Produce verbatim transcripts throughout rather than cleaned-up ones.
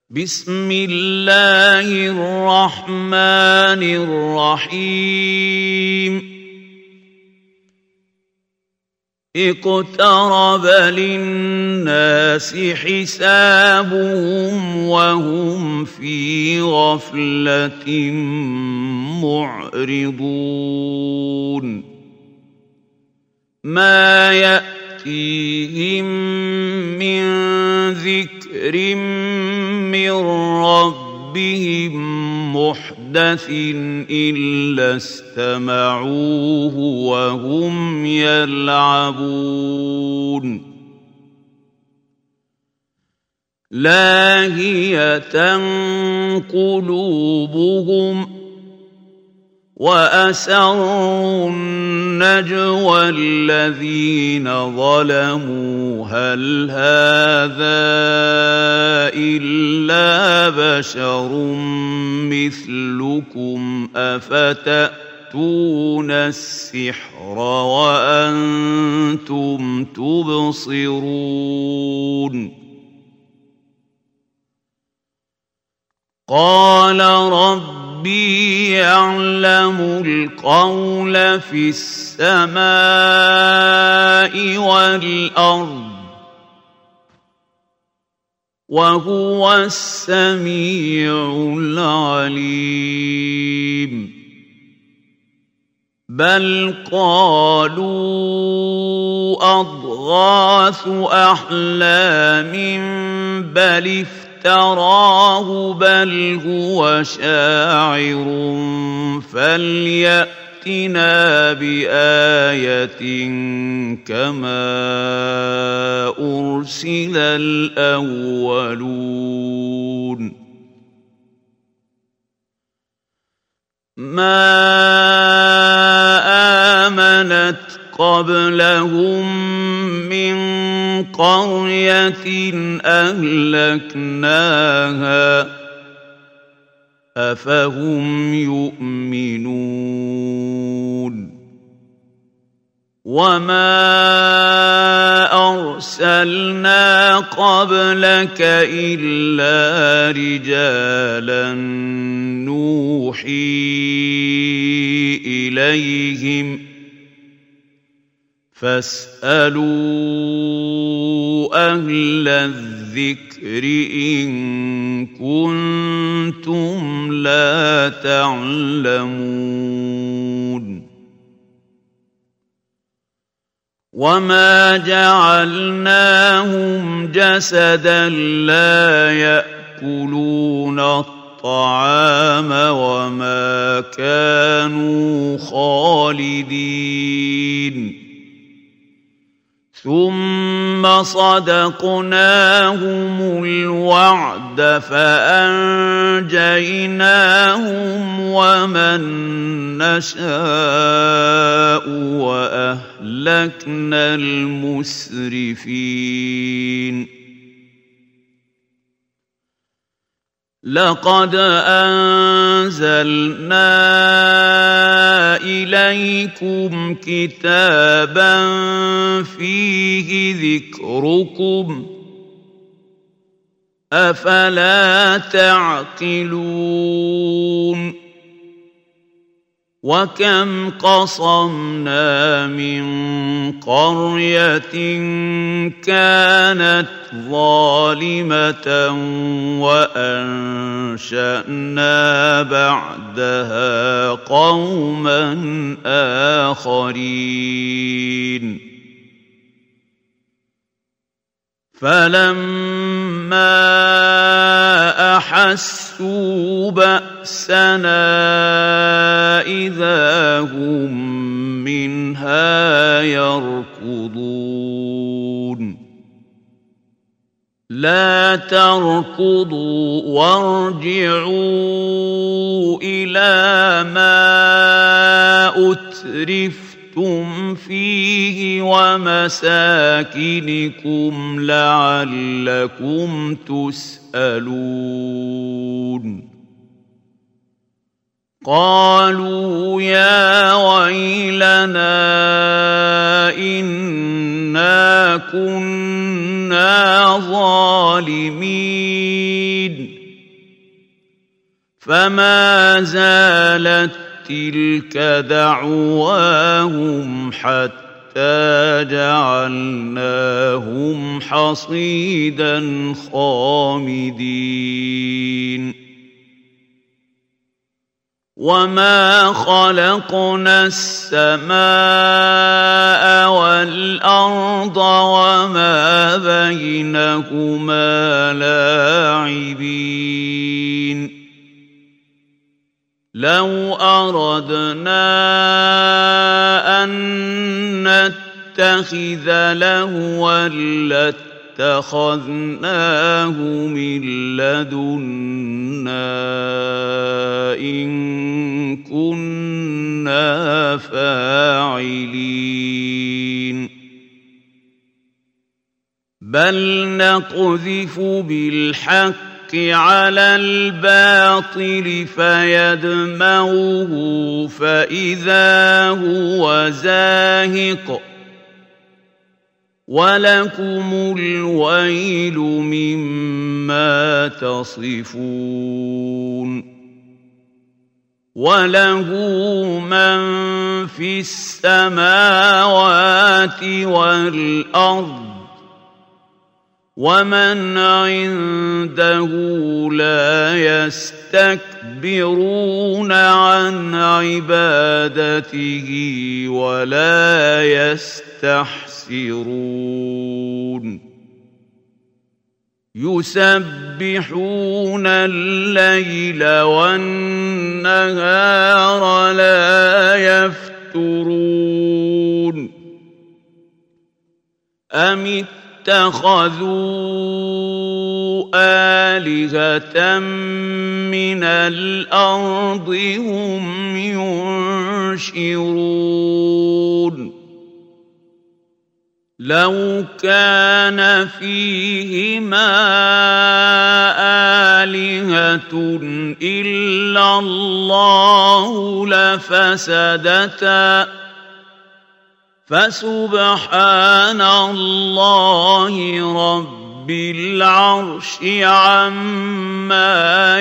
بسم الله الرحمن الرحيم اقترب للناس حسابهم وهم في غفلة معرضون ما يأتيهم من ذكر من ربهم محدث إلا استمعوه وهم يلعبون لاهية قلوبهم وأسروا النجوى الذين ظلموا هل هذا إلا بشر مثلكم أفتأتون السحر وأنتم تبصرون قال ربي يعلم القول في السماء والأرض وهو السميع العليم بل قالوا أضغاث أحلام بل افتراه بل هو شاعر فليأتنا بآية كما أرسل الأولون ما آمنت قبلهم من قرية أهلكناها أفهم يؤمنون وما أرسلنا قبلك إلا رجالا نوحي إليهم فاسألوا أهل الذكر إن كنتم لا تعلمون وما جعلناهم جسدا لا يأكلون الطعام وما كانوا خالدين ثم صدقناهم الوعد فأنجيناهم ومن نشاء وأهلكنا المسرفين لقد أنزلنا إليكم كتابا فيه ذكركم أفلا تعقلون وكم قصمنا من قرية كانت ظالمة وأنشأنا بعدها قوما آخرين فلما أحسوا بأسنا إذا هم منها يركضون لا تركضوا وارجعوا إلى ما أترفتم فيه ومساكنكم لعلكم تسألون قالوا يا ويلنا إنا كنا ظالمين فما زالت تلك دعواهم حتى جعلناهم حصيدا خامدين وما خلقنا السماء والأرض وما بينهما لاعبين لو أردنا أن نتخذ لهوا لاتخذناه من لدنا إن كنا فاعلين بل نقذف بالحق على الباطل فيدمغه فإذا هو زاهق ولكم الويل مما تصفون وله من في السماوات والأرض ومن عنده لا يستكبرون عن عبادته ولا يستحسرون يسبحون الليل والنهار لا يفترون أم اتخذوا آلهة من الأرض هم ينشرون لو كان فيهما آلهة إلا الله لفسدتا فسبحان الله رب العرش عما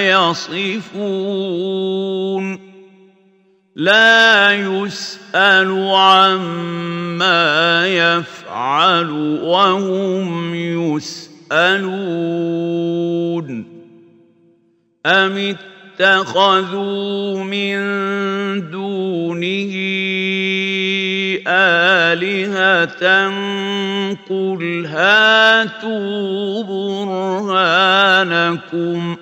يصفون لا يسأل عما يفعل وهم يسألون أم اتخذوا من دونه آلهة قل هاتوا برهانكم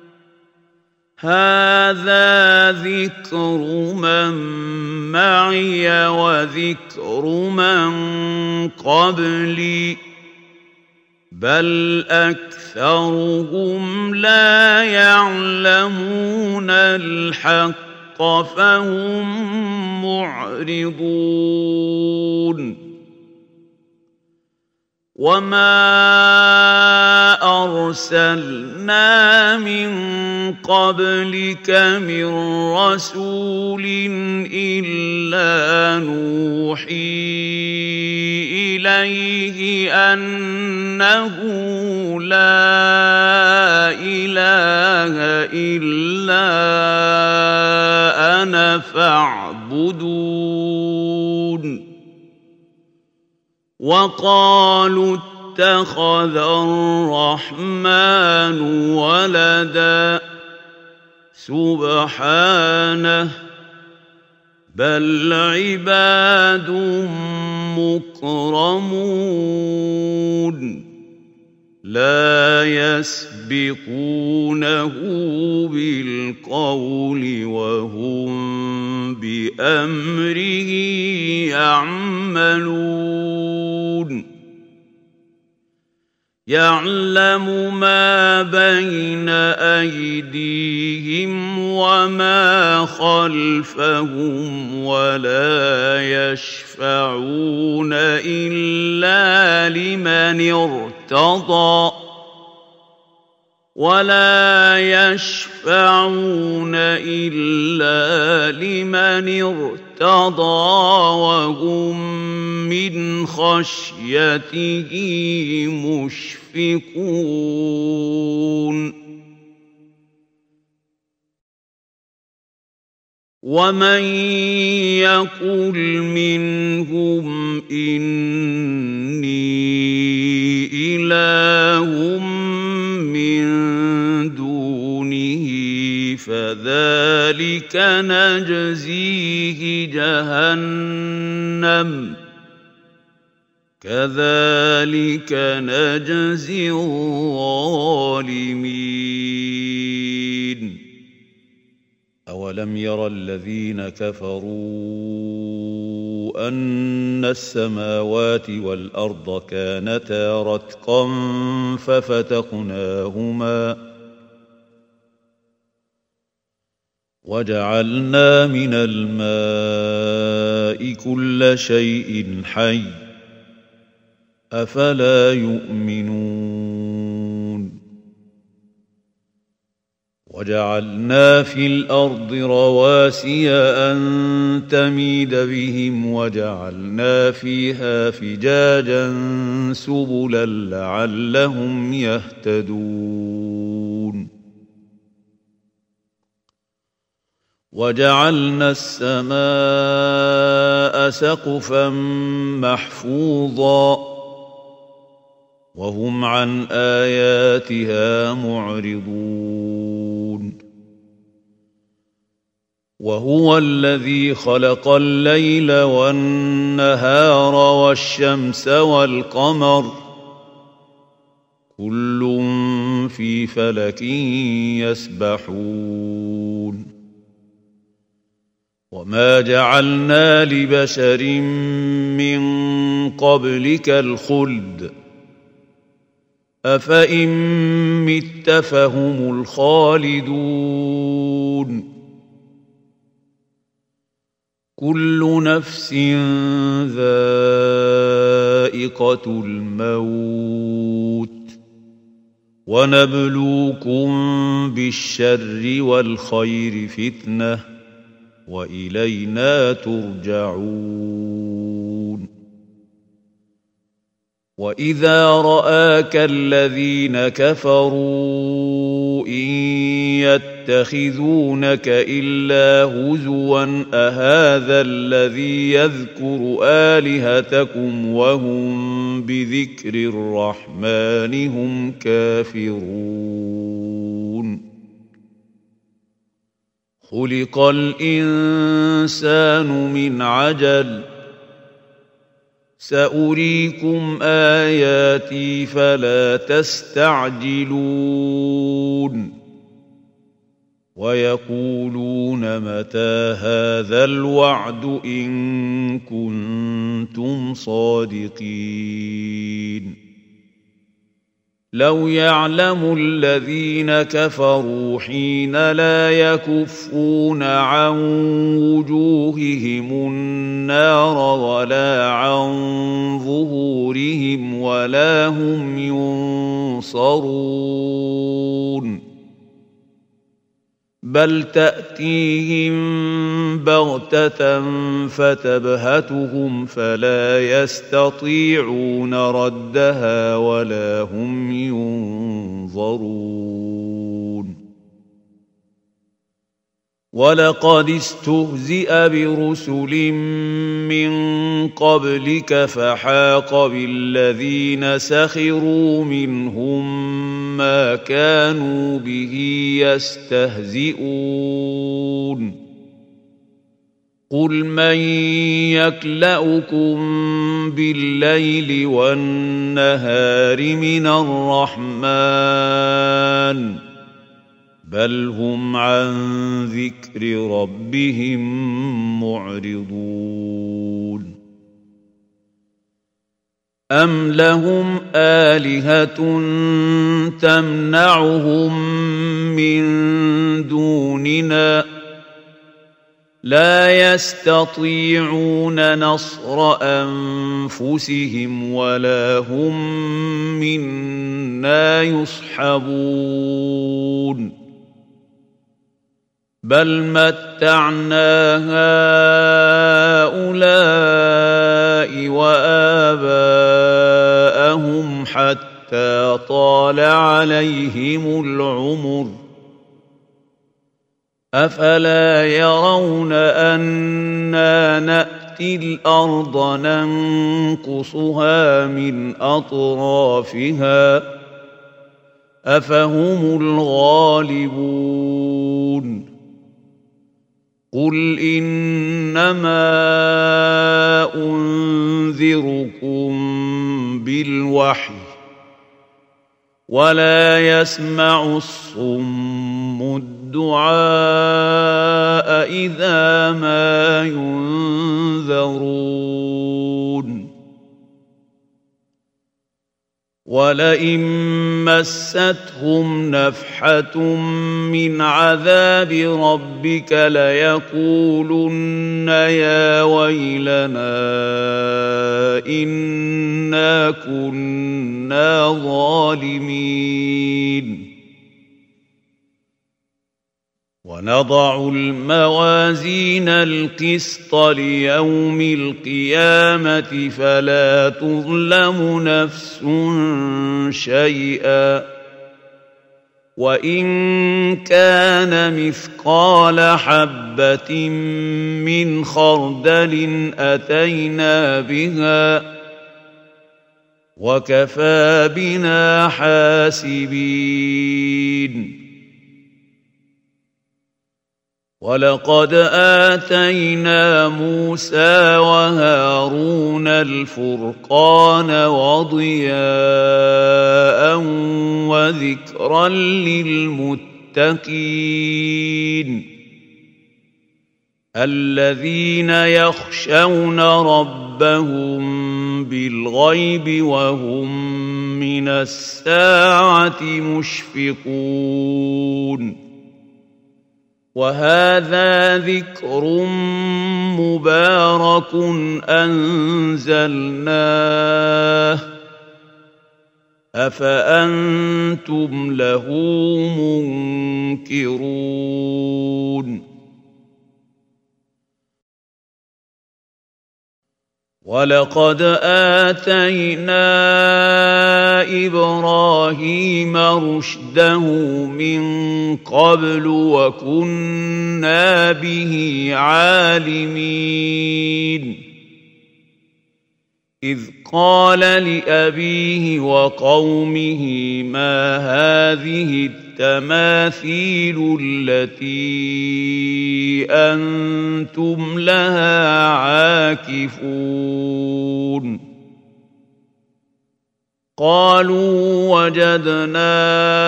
هذا ذكر من معي وذكر من قبلي بل أكثرهم لا يعلمون الحق فهم معرضون وما أرسلنا من قبلك من رسول إلا نوحي إليه أنه لا إله إلا أنا فاعبدون وقالوا اتخذ الرحمن ولدا سبحانه بل عباد مكرمون لا يسبقونه بالقول وهم بأمره يعملون يعلم ما بين أيديهم وما خلفهم ولا يشفعون إلا لمن ارتضى ولا يشفعون إلا لمن ارتضى وهم من خشيته مشفقون ومن يقل منهم إني إله من دونه فذلك نجزيه جهنم كذلك نجزي الظالمين أولم ير الذين كفروا أن السماوات والأرض كانتا رتقا ففتقناهما وجعلنا من الماء كل شيء حي أفلا يؤمنون وجعلنا في الأرض رواسي أن تميد بهم وجعلنا فيها فجاجا سبلا لعلهم يهتدون وجعلنا السماء سقفا محفوظا وهم عن آياتها معرضون وهو الذي خلق الليل والنهار والشمس والقمر كل في فلك يسبحون وما جعلنا لبشر من قبلك الخلد أفإن مت فهم الخالدون كل نفس ذائقة الموت ونبلوكم بالشر والخير فتنة وإلينا ترجعون وإذا رآك الذين كفروا إن يتخذونك إلا هزوا أهذا الذي يذكر آلهتكم وهم بذكر الرحمن هم كافرون خلق الإنسان من عجل سأريكم آياتي فلا تستعجلون ويقولون متى هذا الوعد إن كنتم صادقين لو يعلم الذين كفروا حين لا يكفون عن وجوههم النار ولا عن ظهورهم ولا هم ينصرون بل تأتيهم بغتة فتبهتهم فلا يستطيعون ردها ولا هم ينظرون ولقد استهزئ برسل من قبلك فحاق بالذين سخروا منهم ما كانوا به يستهزئون قل من يكلؤكم بالليل والنهار من الرحمن بل هم عن ذكر ربهم معرضون أم لهم آلهة تمنعهم من دوننا لا يستطيعون نصر أنفسهم ولا هم منا يصحبون بل متعنا هؤلاء وآباءهم حتى طال عليهم العمر أفلا يرون أنا نأتي الأرض ننقصها من أطرافها أفهم الغالبون قل إنما أنذركم بالوحي ولا يسمع الصم الدعاء إذا ما ينذرون ولئن مستهم نفحة من عذاب ربك ليقولن يا ويلنا إنا كنا ظالمين ونضع الموازين القسط ليوم القيامة فلا تظلم نفس شيئا وإن كان مثقال حبة من خردل أتينا بها وكفى بنا حاسبين ولقد آتينا موسى وهارون الفرقان وضياء وذكرا للمتقين الذين يخشون ربهم بالغيب وهم من الساعة مشفقون وهذا ذكر مبارك أنزلناه أفأنتم له منكرون ولقد آتينا إبراهيم رشده من قبل وكنا به عالمين إذ قال لأبيه وقومه ما هذه التماثيل التي أنتم لها عاكفون قالوا وجدنا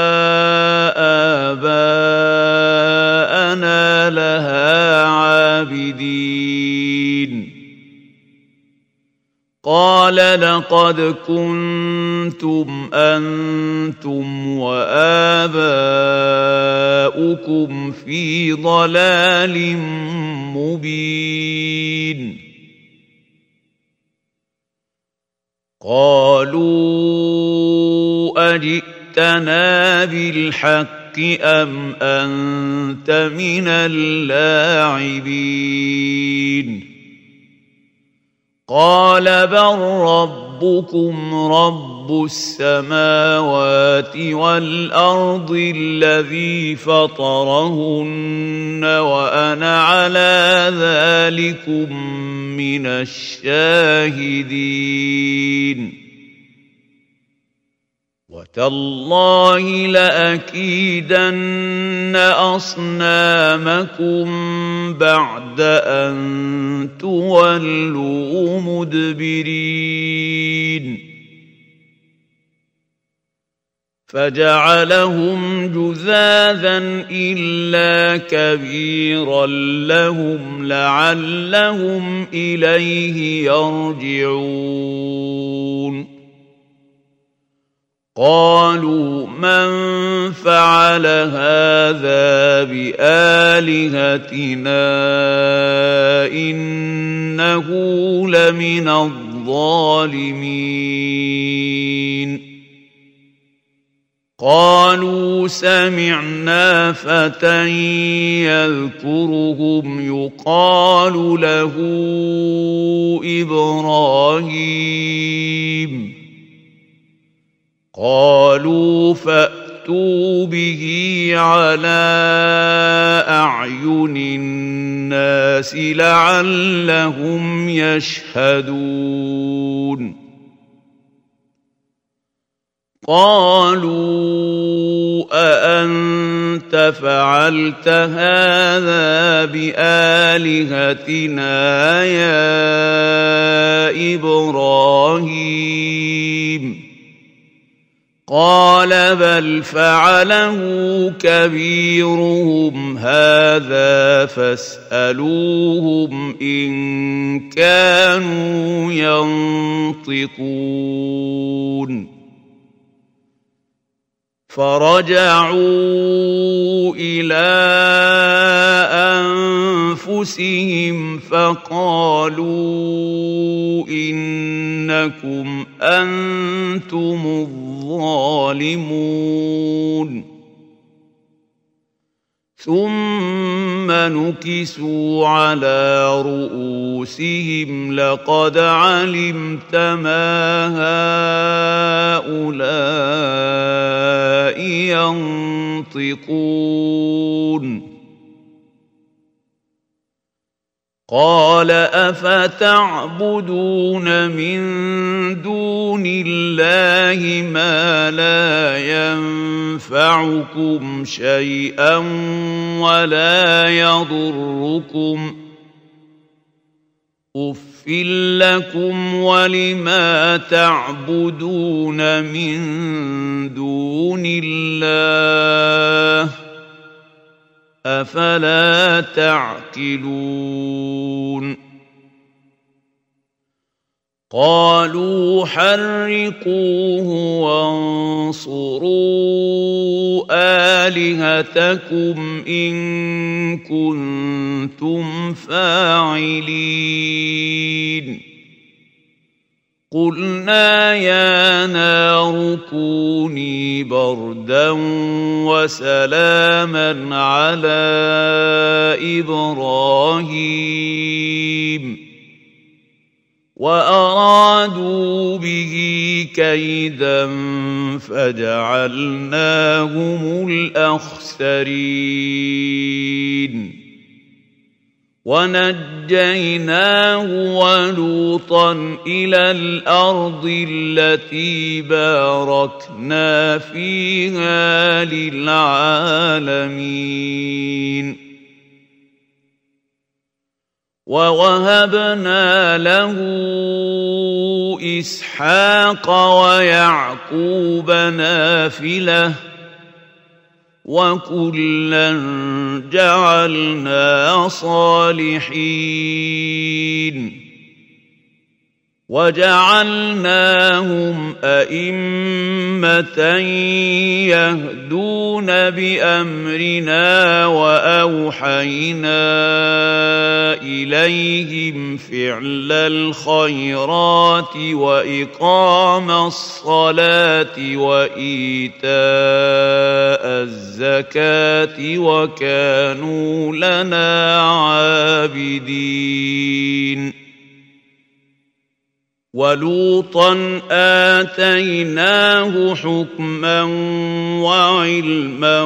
آباءنا لها عابدين قال لقد كنتم أنتم وآباؤكم في ضلال مبين قالوا أجئتنا بالحق أم أنت من اللاعبين قال بل ربكم رب السماوات والأرض الذي فطرهن وأنا على ذلكم من الشاهدين وتالله لأكيدن أصنامكم بعد أن تولوا مدبرين فجعلهم جذاذا إلا كبيرا لهم لعلهم إليه يرجعون قالوا من فعل هذا بآلهتنا إنه لمن الظالمين قالوا سمعنا فتى يذكرهم يقال له إبراهيم قالوا فأتوا فأتوا به على أعين الناس لعلهم يشهدون قالوا أأنت فعلت هذا بآلهتنا يا إبراهيم قال بل فعله كبيرهم هذا فاسألوهم إن كانوا ينطقون فرجعوا إلى أنفسهم فقالوا إنكم أنتم الظالمون ثم نكسوا على رؤوسهم لقد علمت ما هؤلاء ينطقون قال أفتعبدون من دون الله ما لا ينفعكم شيئا ولا يضركم أف لكم ولما تعبدون من دون الله أفلا تعقلون قالوا حرقوه وانصروا آلهتكم إن كنتم فاعلين قلنا يا نار كوني بردا وسلاما على إبراهيم وأرادوا به كيدا فجعلناهم الأخسرين ونجيناه ولوطا إلى الأرض التي باركنا فيها للعالمين ووهبنا له إسحاق ويعقوب نافلة وكلا جعلنا صالحين وجعلناهم أئمة يهدون بأمرنا وأوحينا إليهم فعل الخيرات وإقام الصلاة وإيتاء الزكاة وكانوا لنا عابدين ولوطا آتيناه حكما وعلما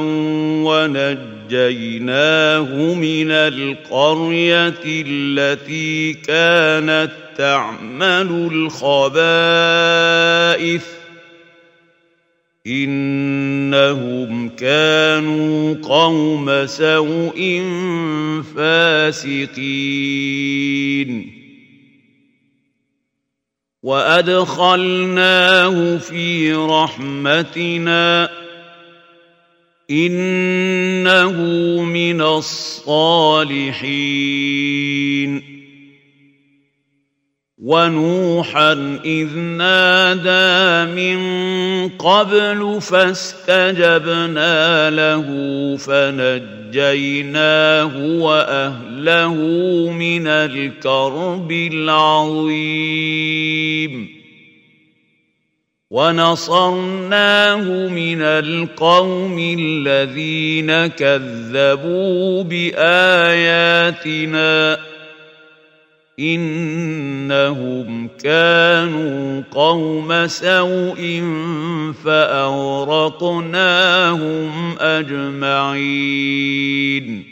ونجيناه من القرية التي كانت تعمل الخبائث إنهم كانوا قوم سوء فاسقين وأدخلناه في رحمتنا إنه من الصالحين ونوحا إذ نادى من قبل فاستجبنا له فنجيناه وأهله من الكرب العظيم ونصرناه من القوم الذين كذبوا بآياتنا إنهم كانوا قوم سوء فأغرقناهم أجمعين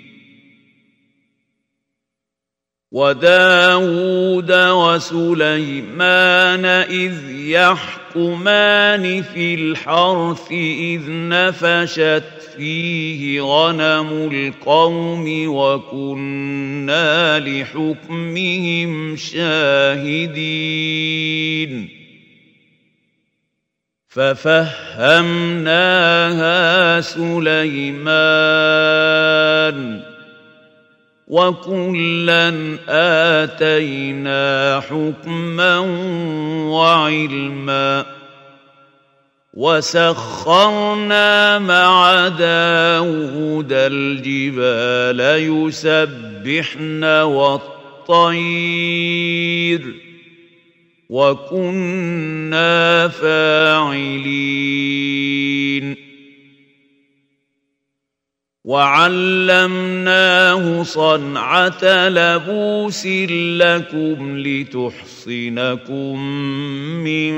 وداود وسليمان إذ يحكمان في الحرث إذ نفشت فيه غنم القوم وكنا لحكمهم شاهدين ففهمناها سليمان وكلا آتينا حكما وعلما وسخرنا مع داود الجبال يسبحن والطير وكنا فاعلين وعلمناه صنعة لبوس لكم لتحصنكم من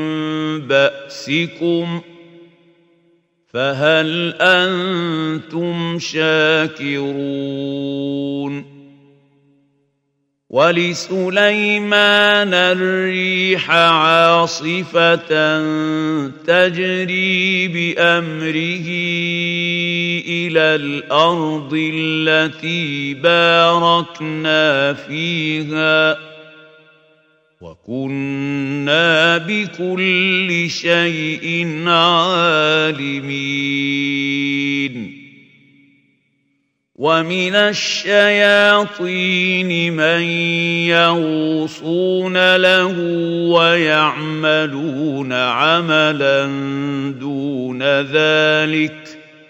بأسكم فهل أنتم شاكرون ولسليمان الريح عاصفة تجري بأمره إلى الأرض التي باركنا فيها وكنا بكل شيء عالمين ومن الشياطين من يغوصون له ويعملون عملا دون ذلك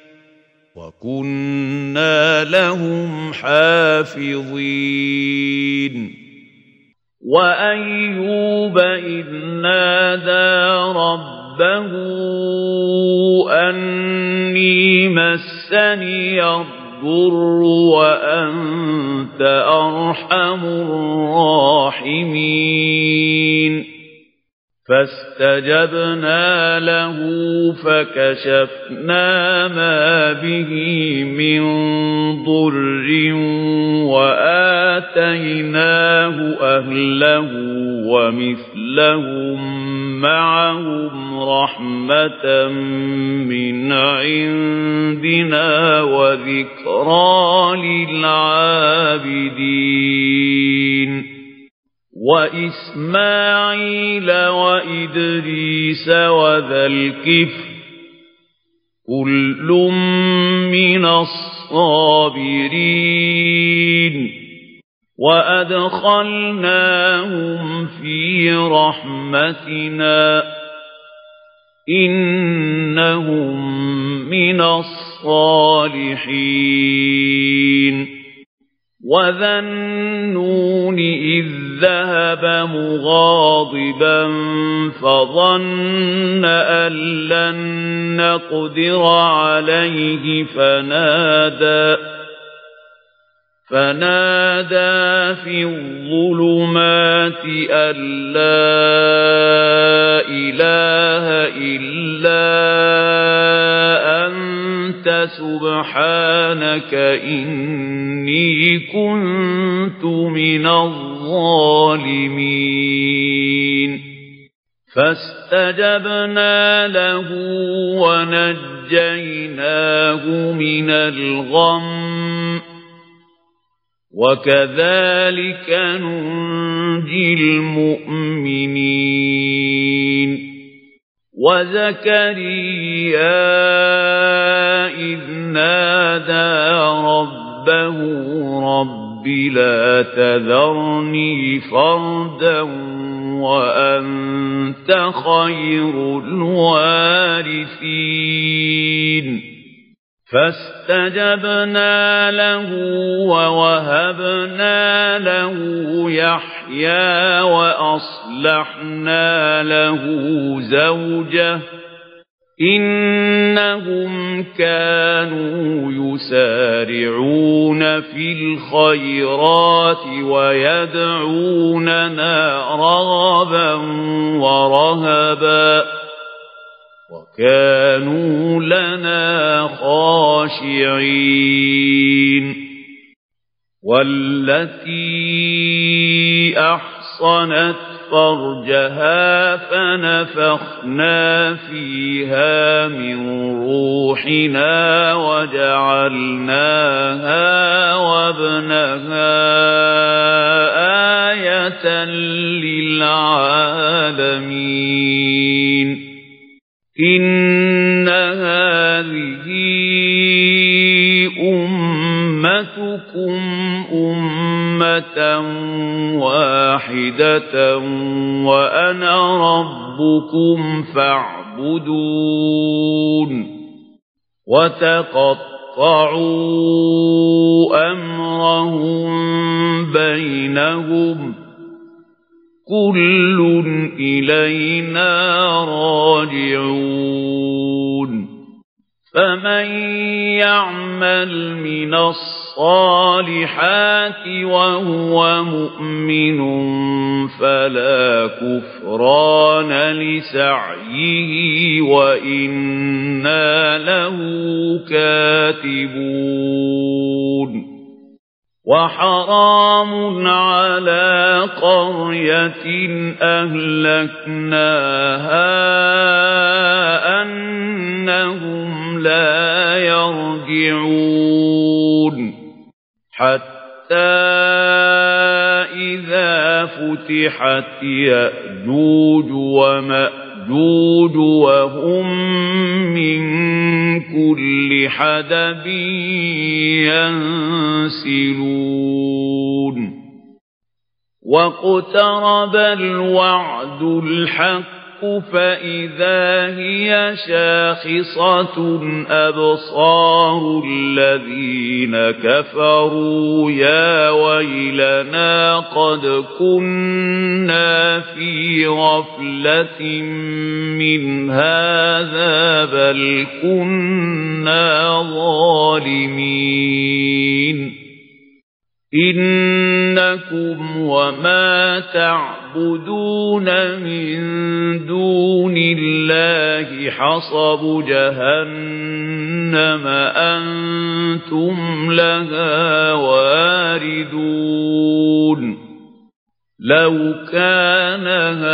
وكنا لهم حافظين وأيوب إذ نادى ربه أني مسني الضر وأنت أرحم الراحمين فاستجبنا له فكشفنا ما به من ضر وآتيناه أهله ومثلهم معهم رحمة من عندنا وذكرى للعابدين وإسماعيل وإدريس وذا الكفل كل من الصابرين وأدخلناهم في رحمتنا إنهم من الصالحين وذا النون إذ ذهب مغاضبا فظن أن لن نقدر عليه فنادى فنادى في الظلمات أن لا إله إلا أنت سبحانك إني كنت من الظالمين فاستجبنا له ونجيناه من الغم وكذلك ننجي المؤمنين وزكريا إذ نادى ربه رب لا تذرني فردا وأنت خير الوارثين فاستجبنا له ووهبنا له يحيى وأصلحنا له زوجه إنهم كانوا يسارعون في الخيرات ويدعوننا رغبا ورهبا وكانوا لنا خاشعين والتي أحصنت فرجها فنفخنا فيها من روحنا وجعلناها وابنها آية للعالمين إن هذه أمتكم أمة واحدة وأنا ربكم فاعبدون وتقطعوا أمرهم بينهم كل إلينا راجعون فمن يعمل من الصالحات وهو مؤمن فلا كفران لسعيه وإنا له كاتبون وحرام على قرية أهلكناها أنهم لا يرجعون حتى إذا فتحت يأجوج ومأجوج وهم من كل حدب ينسلون واقترب الوعد الحق فإذا هي شاخصة أبصار الذين كفروا يا ويلنا قد كنا في غفلة من هذا بل كنا ظالمين إنكم وما تعبدون من دون الله حصب جهنم أنتم لها واردون لو كان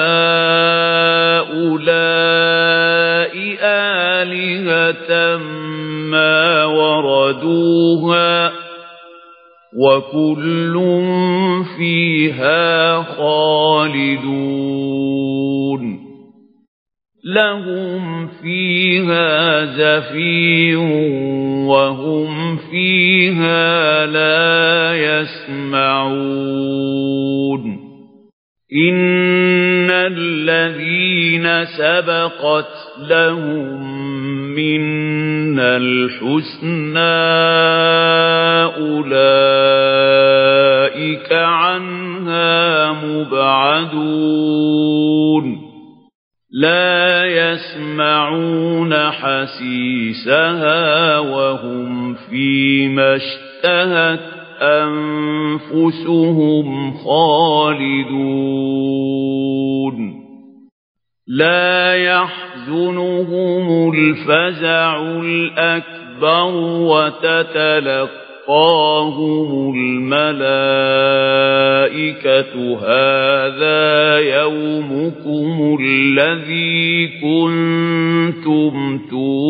هؤلاء آلهة ما وردوها وكل فيها خالدون لهم فيها زفير وهم فيها لا يسمعون إن الذين سبقت لهم منا الحسنى أولئك عنها مبعدون لا يسمعون حسيسها وهم فيما اشتهت أنفسهم خالدون لا يحزنهم الفزع الأكبر وتتلقاهم الملائكة هذا يومكم الذي كنتم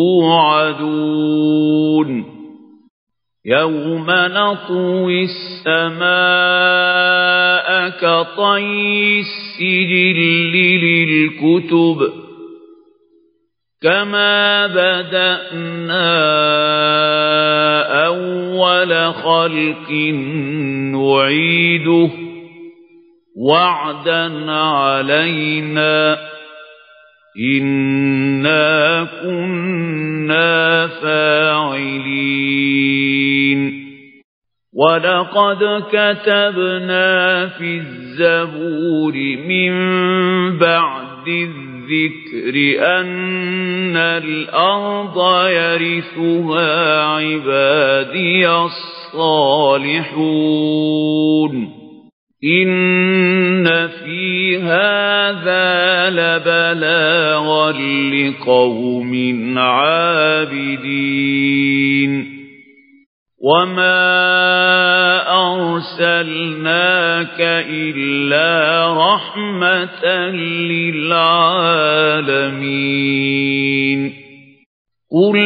توعدون يوم نطوي السماء كطي السجل للكتب كما بدأنا أول خلق نعيده وعدا علينا إنا كنا فاعلين ولقد كتبنا في الزبور من بعد الذكر الذكر أن الأرض يرثها عبادي الصالحون إن في هذا لبلاغا لقوم عابدين وما أرسلناك إلا رحمة للعالمين قل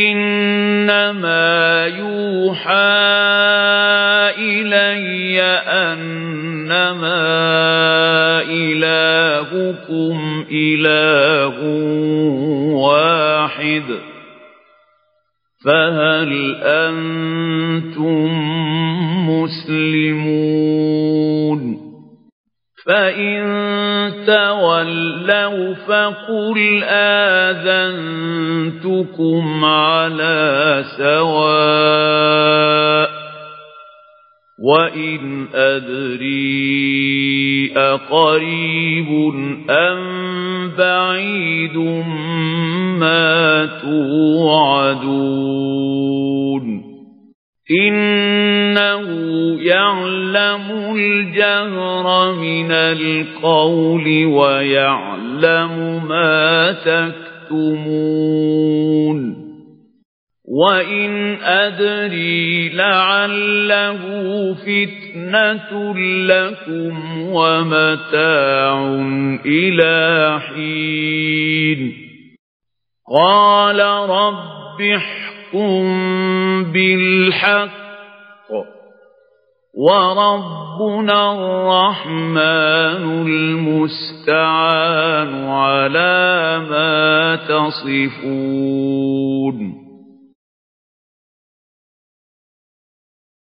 إنما يوحى إلي أنما إلهكم إله واحد فهل أنتم مسلمون فإن تولوا فقل آذنتكم على سواء وإن أدري أقريب أم بعيد ما توعدون إنه يعلم الجهر من القول ويعلم ما تكتمون وإن أدري لعله فتنة لكم ومتاع إلى حين قال رب احكم بالحق وربنا الرحمن المستعان على ما تصفون